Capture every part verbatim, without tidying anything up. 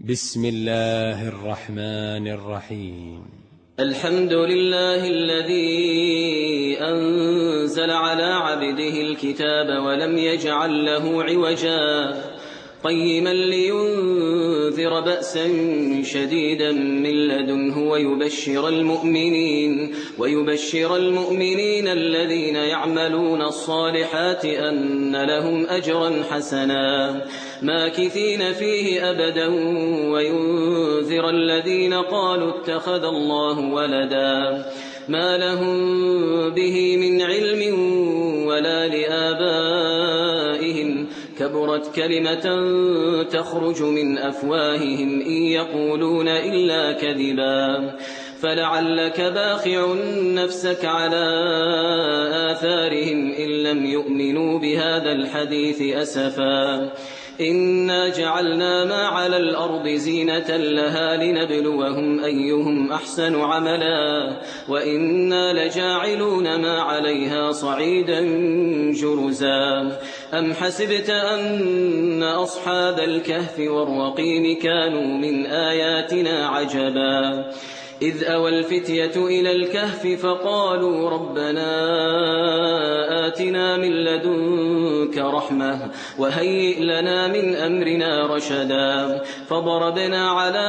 بسم الله الرحمن الرحيم. الحمد لله الذي أنزل على عبده الكتاب ولم يجعل له عوجا قيما لينذر بأسا شديدا من لدنه ويبشر المؤمنين ويبشر المؤمنين الذين يعملون الصالحات أن لهم أجرا حسنا ماكثين فيه أبدا وينذر الذين قالوا اتخذ الله ولدا ما لهم به من علم ولا لآبائهم كبرت كلمة تخرج من أفواههم إن يقولون إلا كذبا فلعلك باخع نفسك على آثارهم إن لم يؤمنوا بهذا الحديث أسفا إنا جعلنا ما على الأرض زينة لها لنبلوهم أيهم أحسن عملا وإنا لجاعلون ما عليها صعيدا جرزا أم حسبت أن أصحاب الكهف والرقيم كانوا من آياتنا عجبا إذ أوى الفتية إلى الكهف فقالوا ربنا آتنا من لدنك رحمة وهيئ لنا من أمرنا رشدا فضربنا على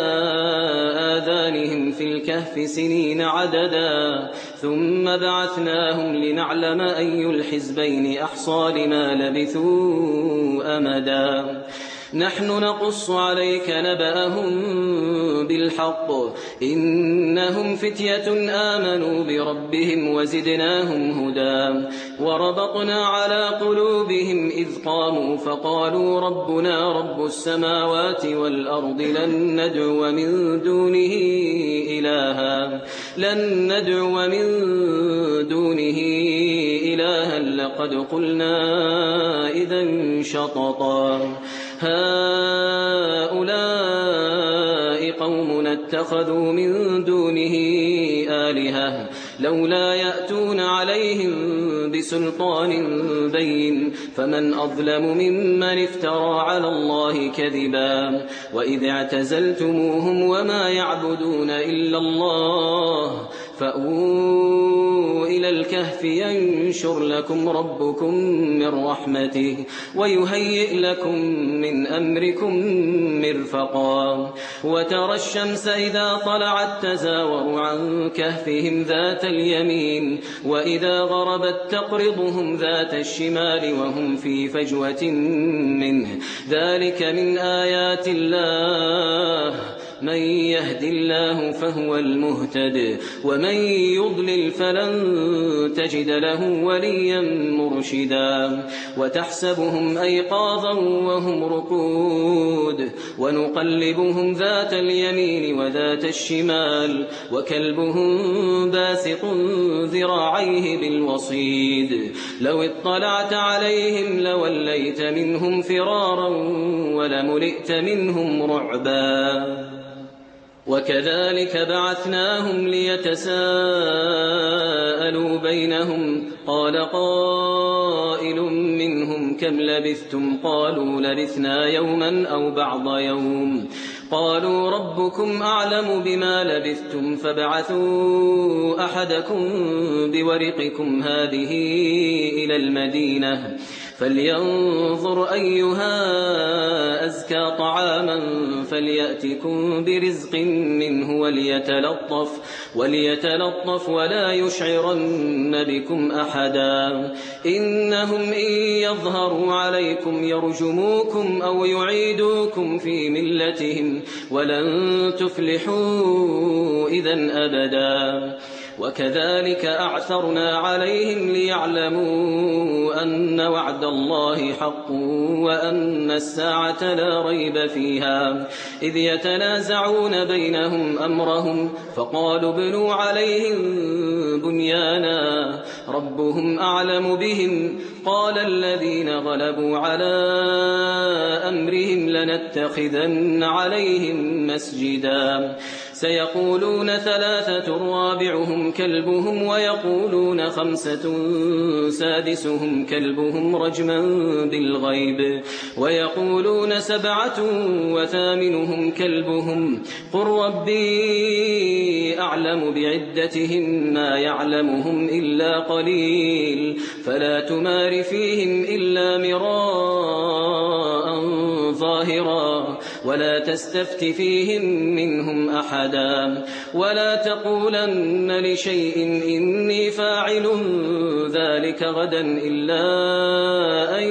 آذانهم في الكهف سنين عددا ثم بعثناهم لنعلم أي الحزبين أحصى لما لبثوا أمدا نحن نقص عليك نبأهم بالحق إنهم فتية آمنوا بربهم وزدناهم هدى وربطنا على قلوبهم إذ قاموا فقالوا ربنا رب السماوات والأرض لن ندعو من دونه إلها لن ندعو من دونه إلها لقد قلنا إذا شططا هؤلاء قومنا اتخذوا من دونه آلهة لولا يأتون عليهم بسلطان بين فمن أظلم ممن افترى على الله كذبا وإذ اعتزلتموهم وما يعبدون إلا الله فأووا إلى الكهف ينشر لكم ربكم من رحمته ويهيئ لكم من أمركم مرفقا وترى الشمس إذا طلعت تزاور عن كهفهم ذات اليمين وإذا غربت تقرضهم ذات الشمال وهم في فجوة منه ذلك من آيات الله من يهد الله فهو المهتد ومن يضلل فلن تجد له وليا مرشدا وتحسبهم أيقاظا وهم رقود ونقلبهم ذات اليمين وذات الشمال وكلبهم باسط ذراعيه بالوصيد لو اطلعت عليهم لوليت منهم فرارا ولملئت منهم رعبا وكذلك بعثناهم ليتساءلوا بينهم قال قائل منهم كم لبثتم قالوا لبثنا يوما أو بعض يوم قالوا ربكم أعلم بما لبثتم فابعثوا أحدكم بورقكم هذه إلى المدينة فلينظر أيها أزكى طعاما فليأتكم برزق منه وليتلطف, وليتلطف ولا يشعرن بكم أحدا إنهم إن يظهروا عليكم يرجموكم أو يعيدوكم في ملتهم ولن تفلحوا إذن أبدا وكذلك أعثرنا عليهم ليعلموا أن وعد الله حق وأن الساعة لا ريب فيها إذ يتنازعون بينهم أمرهم فقالوا ابنوا عليهم بنيانا ربهم أعلم بهم قال الذين غلبوا على أمرهم لنتخذن عليهم مسجدا سيقولون ثلاثة رابعهم كلبهم ويقولون خمسة سادسهم كلبهم رجما بالغيب ويقولون سبعة وثامنهم كلبهم قل ربي أعلم بعدتهم ما يعلمهم إلا قليل فلا تمار فيهم إلا مراء ظاهرا ولا تستفت فيهم منهم أحدا ولا تقولن لشيء إني فاعل ذلك غدا إلا أن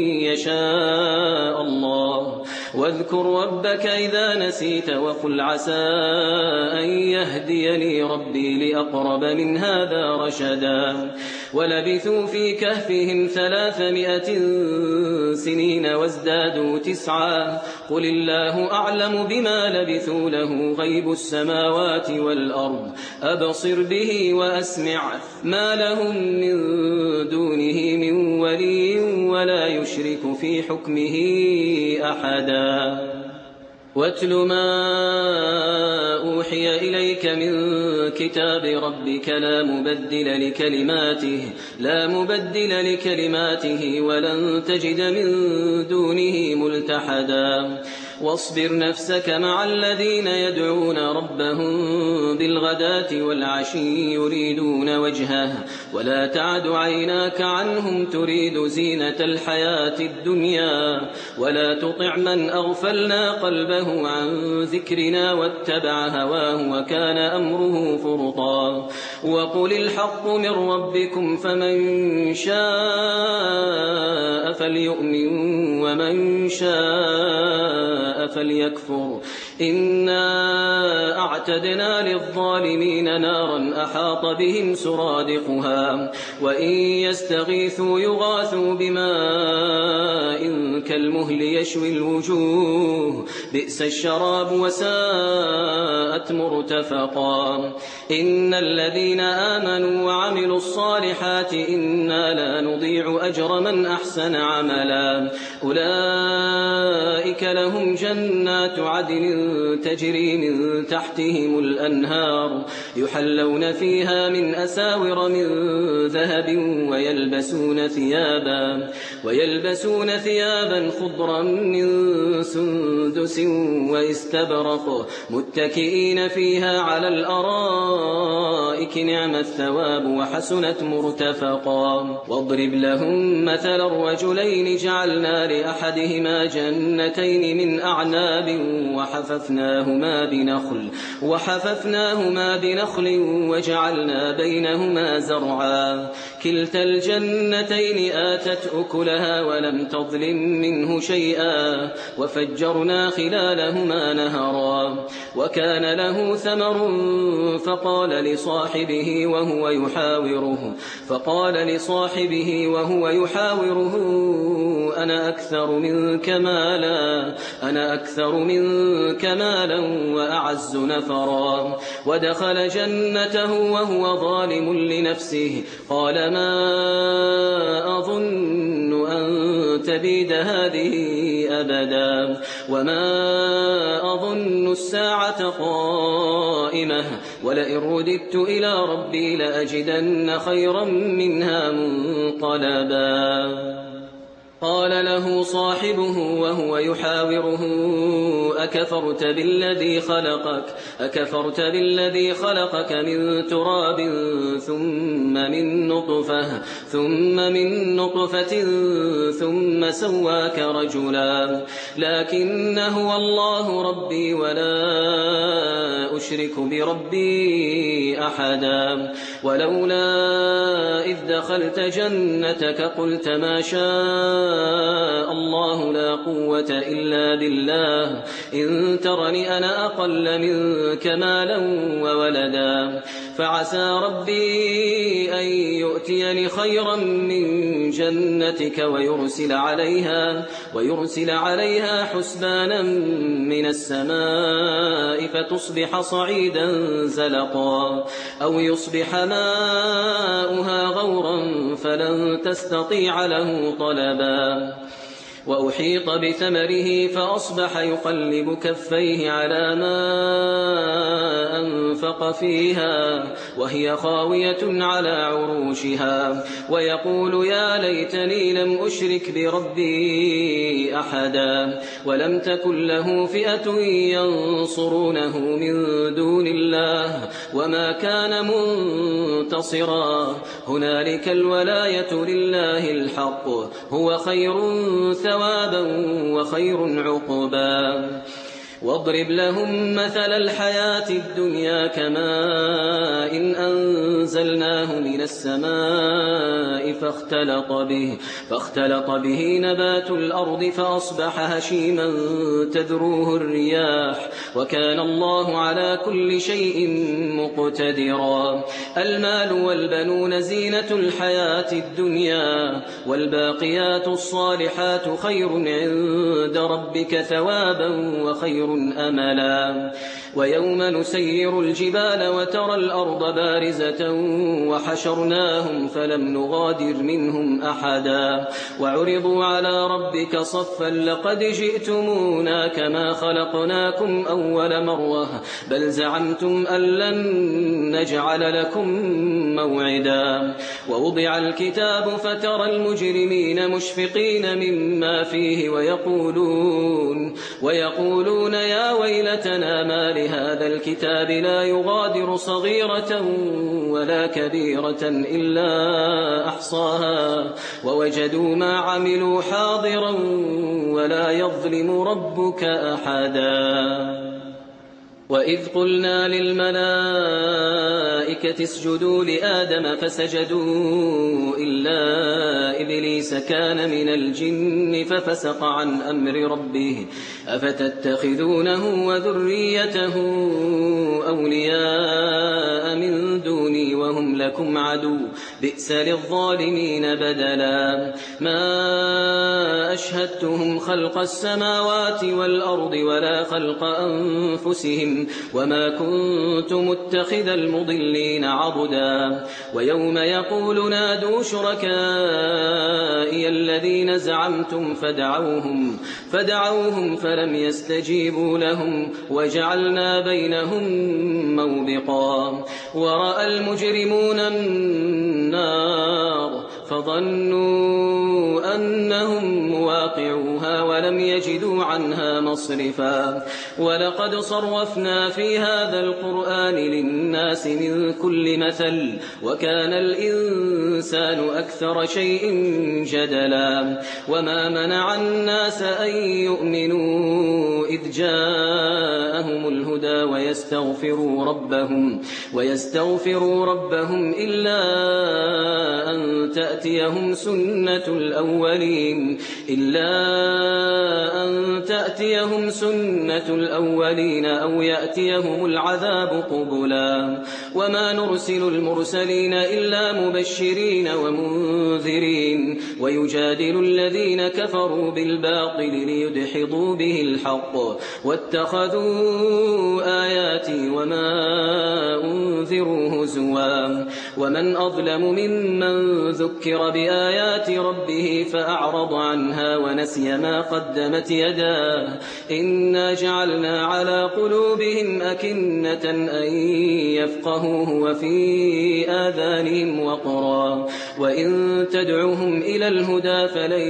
يشاء الله واذكر ربك إذا نسيت وقل عسى أن يهديني ربي لأقرب من هذا رشدا ولبثوا في كهفهم ثلاثمائة سنين وازدادوا تسعا قل الله أعلم بما لبثوا له غيب السماوات والأرض أبصر به وأسمع ما لهم من دونه من ولي ولا يشرك في حكمه أحدا واتل ما أوحي إليك من كتاب ربك لا مبدل لكلماته لا مبدل لكلماته ولن تجد من دونه ملتحدا واصبر نفسك مع الذين يدعون ربهم بالغداة والعشي يريدون وجهه ولا تعد عيناك عنهم تريد زينة الحياة الدنيا ولا تطع من أغفلنا قلبه عن ذكرنا واتبع هواه وكان أمره فرطا وقل الحق من ربكم فمن شاء فليؤمن ومن شاء فليكفر إنا أعتدنا للظالمين نارا أحاط بهم سرادقها وإن يستغيثوا يغاثوا بماء كالمهل يشوي الوجوه بئس الشراب وساءت مرتفقا إن الذين آمنوا وعملوا الصالحات إنا لا نضيع أجر من أحسن عملا أولئك لهم جنات عدن تجري من تحتهم الأنهار يحلون فيها من أساور من ذهب ويلبسون ثيابا ويلبسون ثيابا خضرا من سندس واستبرق متكئين فيها على الأرائك نعم الثواب وحسنت مرتفقا واضرب لهم مثل الرجلين جعلنا لأحدهما جنتين من أعناب وحففناهما بنخل وحففناهما بنخل وجعلنا بينهما زرعا كلتا الجنتين آتت أكلها ولم تظلم منه شيئا وفجرنا خلالهما نهرا وكان له ثمر فقال لصاحبه وهو يحاوره فقال لصاحبه وهو يحاوره أنا أكثر منك مالا أنا أكثر منك مالا وأعز نفرا ودخل جنته وهو ظالم لنفسه قال ما أظن أن تبيد هذه أبدا وما أظن الساعة قائمة ولئن رددت إلى ربي لأجدن خيرا منها منقلبا قال له صاحبه وهو يحاوره أكفرت بالذي خلقك أكفرت بالذي خلقك من تراب ثم من نطفة ثم من نطفة ثم سواك رجلا لكن هو الله ربي ولا أشرك بربي أحدا ولولا إذ دخلت جنتك قلت ما شاء الله لا قوة إلا بالله إن ترني أنا أقل منك مالا وولدا فعسى ربي أن يؤتيني خيرا من جنتك ويرسل عليها ويرسل عليها حسبانا من السماء فتصبح صعيدا زلقا أو يصبح ماؤها غورا فلن تستطيع له طلبا وأحيط بثمره فأصبح يقلب كفيه على ما أنفق فيها وهي خاوية على عروشها ويقول يا ليتني لم أشرك بربي أحدا ولم تكن له فئة ينصرونه من دون الله وما كان منتصرا هنالك الولاية لله الحق هو خير ثوابا وخير عقبا واضرب لهم مثل الحياة الدنيا كماء إن أنزلناه من السماء فاختلط به, فاختلط به نبات الأرض فأصبح هشيما تذروه الرياح وكان الله على كل شيء مقتدرا المال والبنون زينة الحياة الدنيا والباقيات الصالحات خير عند ربك ثوابا وخير أملا ويوم نسير الجبال وترى الأرض بارزة وحشرناهم فلم نغادر منهم أحدا وعرضوا على ربك صفا لقد جئتمونا كما خلقناكم أول مرة بل زعمتم أن لن نجعل لكم موعدا ووضع الكتاب فترى المجرمين مشفقين مما فيه ويقولون, ويقولون يا ويلتنا ما لهذا الكتاب لا يغادر صغيرة ولا كبيرة إلا أحصاها ووجدوا ما عملوا حاضرا ولا يظلم ربك أحدا وإذ قلنا للملائكة اسجدوا لآدم فسجدوا إلا إبليس كان من الجن ففسق عن أمر ربه أفتتخذونه وذريته أولياء من دوني وهم لكم عدو بئس للظالمين بدلا ما أشهدتهم خلق السماوات والأرض ولا خلق أنفسهم وما كنت متخذ المضلين عضدا ويوم يقول نادوا شركائي الذين زعمتم فدعوهم, فدعوهم فلم يستجيبوا لهم وجعلنا بينهم موبقا ورأى المجرمون النار فظنوا أنهم مواقعوها ولم يجدوا عنها مصرفا ولقد صرفنا في هذا القرآن للناس من كل مثل وكان الإنسان أكثر شيء جدلا وما منع الناس أن يؤمنوا إذ جاءهم الهدى ويستغفروا ربهم, ويستغفروا ربهم إلا أن تأتيهم سنة الأولين إلا أن تأتيهم سنة الأولين أو يأتيهم العذاب قبلا وما نرسل المرسلين إلا مبشرين ومنذرين ويجادل الذين كفروا بالباطل ليدحضوا به الحق واتخذوا آياتي وما أنذروا هزوا ومن أظلم ممن ذكر بآيات ربه فأعرض عنها ونسي ما قدمت يداه إنا جعلنا على قلوبهم أكنة أن يفقهوه وفي آذانهم وقرا وإن تدعوهم إلى الهدى فلن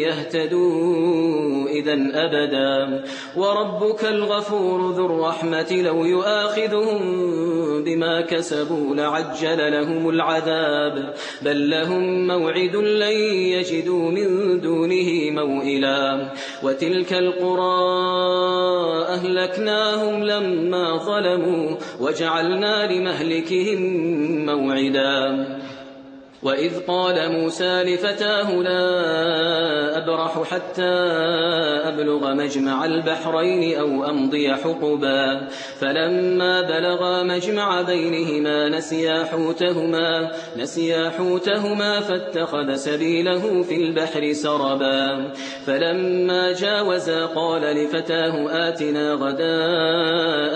يهتدوا إذن أبدا وربك الغفور ذو الرحمة لو يؤاخذهم بما كسبوا لعجل لهم العذاب بل لهم موعد لن يجدوا من دونه موئلا وتلك القرى أهلكناهم لما ظلموا وجعلنا لمهلكهم موعدا وإذ قال موسى لفتاه لا أبرح حتى أبلغ مجمع البحرين أو أمضي حقبا فلما بلغا مجمع بينهما نسيا حوتهما, نسيا حوتهما فاتخذ سبيله في البحر سربا فلما جاوزا قال لفتاه آتنا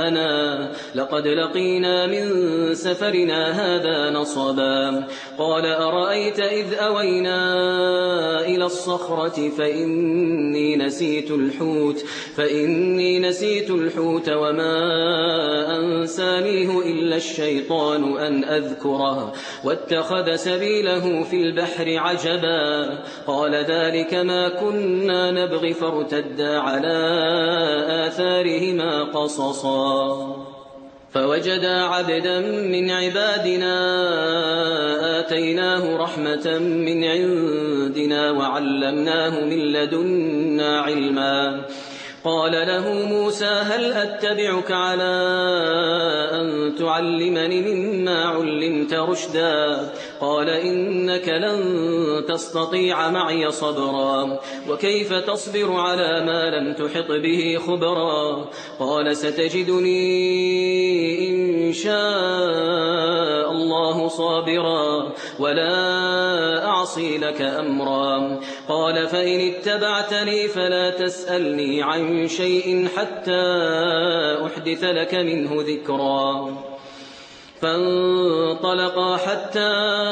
غداءنا لقد لقينا من سفرنا هذا نصبا قال أرأيت إذ أوينا إلى الصخرة فإني نسيت الحوت فإني نسيت الحوت وما أنسانيه إلا الشيطان أن أذكره واتخذ سبيله في البحر عجبا قال ذلك ما كنا نبغي فارتدا على آثارهما قصصا فوجدا عبدا من عبادنا آتيناه رحمة من عندنا وعلمناه من لدنا علما قال له موسى هل أتبعك على أن تعلمني مما علمت رشدا قال إنك لن تستطيع معي صبرا وكيف تصبر على ما لم تحط به خبرا قال ستجدني إن شاء الله صابرا ولا أعصي لك أمرا قال فإن اتبعتني فلا تسألني عن شيء حتى أحدث لك منه ذكرا فانطلقا حتى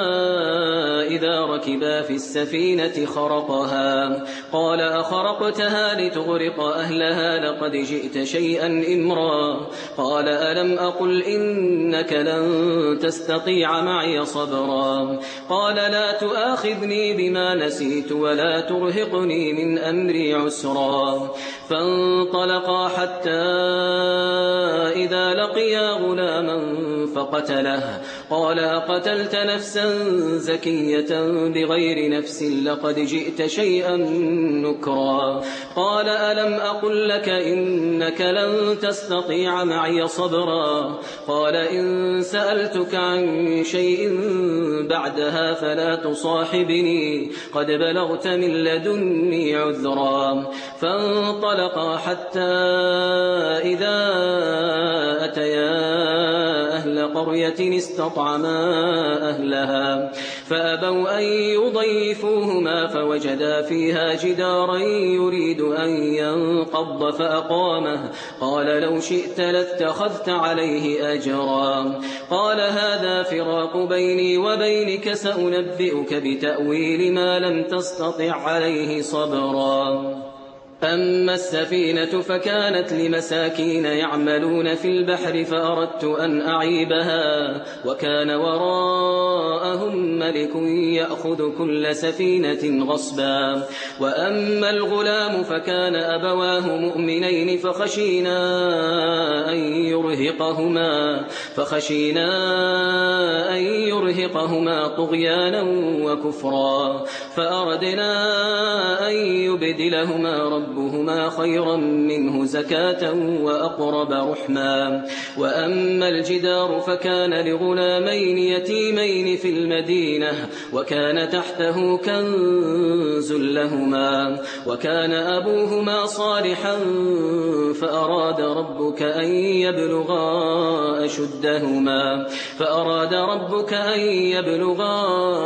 إذا ركبا في السفينة خرقها قال أخرقتها لتغرق أهلها لقد جئت شيئا إمرا قال ألم أقل إنك لن تستطيع معي صبرا قال لا تؤاخذني بما نسيت ولا ترهقني من أمري عسرا فانطلقا حتى إذا لقيا غلاما فقتله قال أقتلت نفسا زكية بغير نفس لقد جئت شيئا نكرا قال ألم أقل لك إنك لن تستطيع معي صبرا قال إن سألتك عن شيء بعدها فلا تصاحبني قد بلغت من لدني عذرا فانطلقا حتى إذا أتيا أهل قرية استطعما أهلها فأبوا أن يضيفوهما فوجدا فيها جدارا يريد أن ينقض فأقامه قال لو شئت لاتخذت عليه أجرا قال هذا فراق بيني وبينك سأنبئك بتأويل ما لم تستطع عليه صبرا أما السفينة فكانت لمساكين يعملون في البحر فأردت أن أعيبها وكان وراءهم ملك يأخذ كل سفينة غصبا وأما الغلام فكان أبواه مؤمنين فخشينا أن يرهقهما فخشينا أن يرهقهما طغيانا وكفرا فأردنا أن يبدلهما رب ربهما خيرا منه زكاة وأقرب رحما وأما الجدار فكان لغلامين يتيمين في المدينة وكان تحته كنز لهما وكان أبوهما صالحا فأراد ربك أن يبلغا أشدهما فأراد ربك أن يبلغا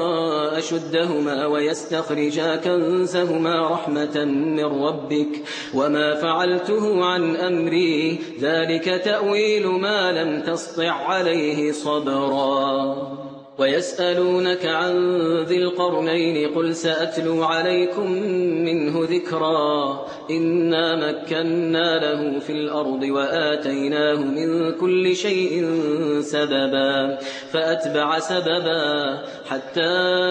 أشدهما ويستخرجا كنزهما رحمة من ربك وما فعلته عن أمري ذلك تأويل ما لم تسطع عليه صبرا ويسألونك عن ذي القرنين قل سأتلو عليكم منه ذكرا إنا مكنا له في الأرض وآتيناه من كل شيء سببا فأتبع سببا حتى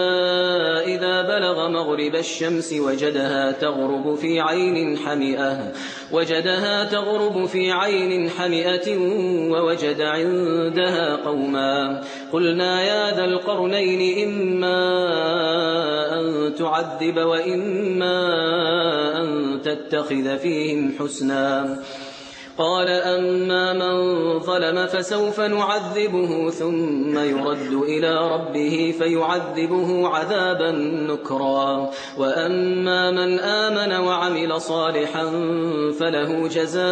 إذا بلغ مغرب الشمس وجدها تغرب في عين حمئة وجدها تغرب في عين حمئة ووجد عندها قوما قلنا يا ذا القرنين إما أن تعذب وإما أن تتخذ فيهم حسنا قال أما من ظلم فسوف نعذبه ثم يرد إلى ربه فيعذبه عذابا نكرا وأما من آمن وعمل صالحا فله جزاء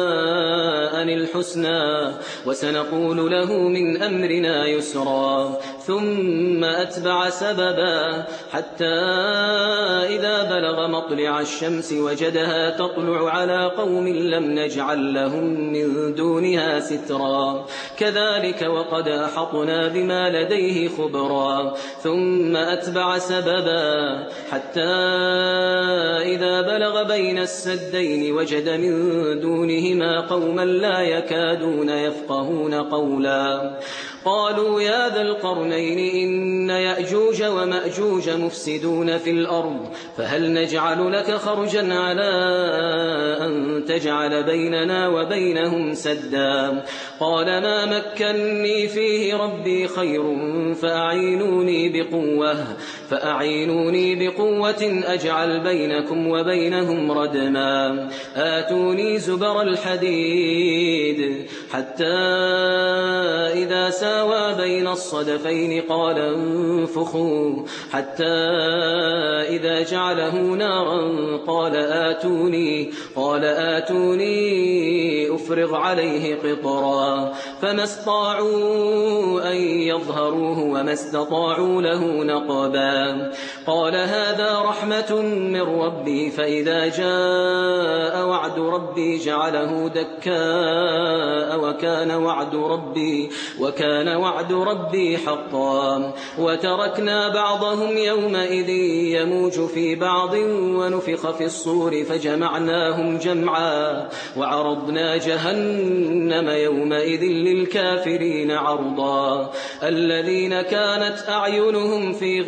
الحسنى وسنقول له من أمرنا يسرا ثم أتبع سببا حتى إذا بلغ مطلع الشمس وجدها تطلع على قوم لم نجعل لهم من دونها سترا كذلك وقد أحطنا بما لديه خبرا ثم أتبع سببا حتى إذا بلغ بين السدين وجد من دونهما قوما لا يكادون يفقهون قولا قالوا يا ذا القرنين إن يأجوج ومأجوج مفسدون في الأرض فهل نجعل لك خرجا على أن تجعل بيننا وبينهم سدا قال ما مكني فيه ربي خير فأعينوني بقوة فأعينوني بقوة أجعل بينكم وبينهم ردما آتوني زبر الحديد حتى إذا ساوى بين الصدفين قال انفخوا حتى إذا جعله نارا قال آتوني قال آتوني أفرغ عليه قطرا فما استطاعوا أن يظهروه وما استطاعوا له نقبا قال هذا رحمة من ربي فإذا جاء وعد ربي جعله دكاء وكان وعد ربي وكان وعد ربي حقا وتركنا بعضهم يومئذ يموج في بعض ونفخ في الصور فجمعناهم جمعا وعرضنا جهنم يومئذ للكافرين عرضا الذين كانت أعينهم في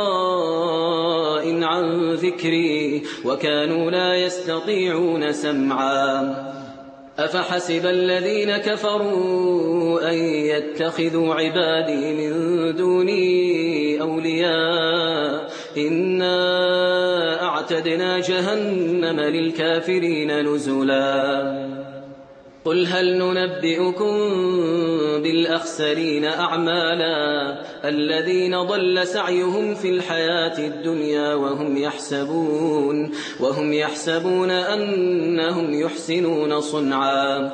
غطاء عن ذكري وكانوا لا يستطيعون سمعا أفحسب الذين كفروا أن يتخذوا عبادي من دوني أولياء إنا أعتدنا جهنم للكافرين نزلا قل هل ننبئكم بالأخسرين أعمالا الذين ضل سعيهم في الحياة الدنيا وهم يحسبون وهم يحسبون أنهم يحسنون صنعا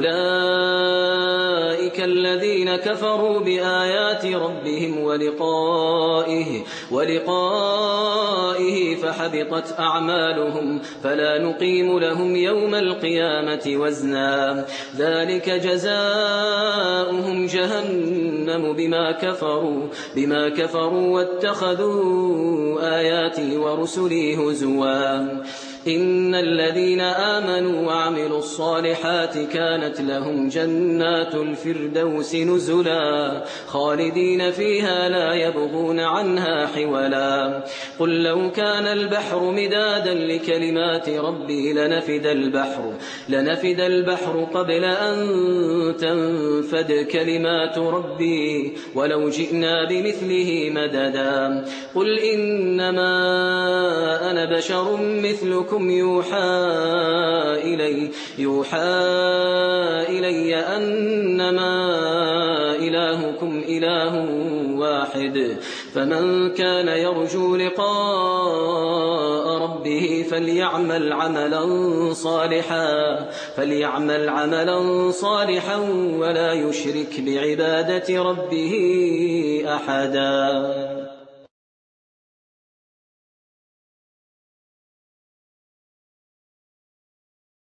أولئك الذين كفروا بآيات ربهم ولقائه ولقائه فحبطت أعمالهم فلا نقيم لهم يوم القيامة وزنا ذلك جزاؤهم جهنم بما كفروا بما كفروا واتخذوا آياتي ورسلي هزوا إن الذين آمنوا وعملوا الصالحات كانت لهم جنات الفردوس نزلا خالدين فيها لا يبغون عنها حولا قل لو كان البحر مدادا لكلمات ربي لنفد البحر لنفد البحر قبل أن تنفد كلمات ربي ولو جئنا بمثله مددا قل إنما أنا بشر مثلكم يوحى إلي يوحى إلي أنما إلهكم إله واحد فمن كان يرجو لقاء ربه فليعمل عملا صالحا فليعمل عملا صالحا ولا يشرك بعبادة ربه أحدا.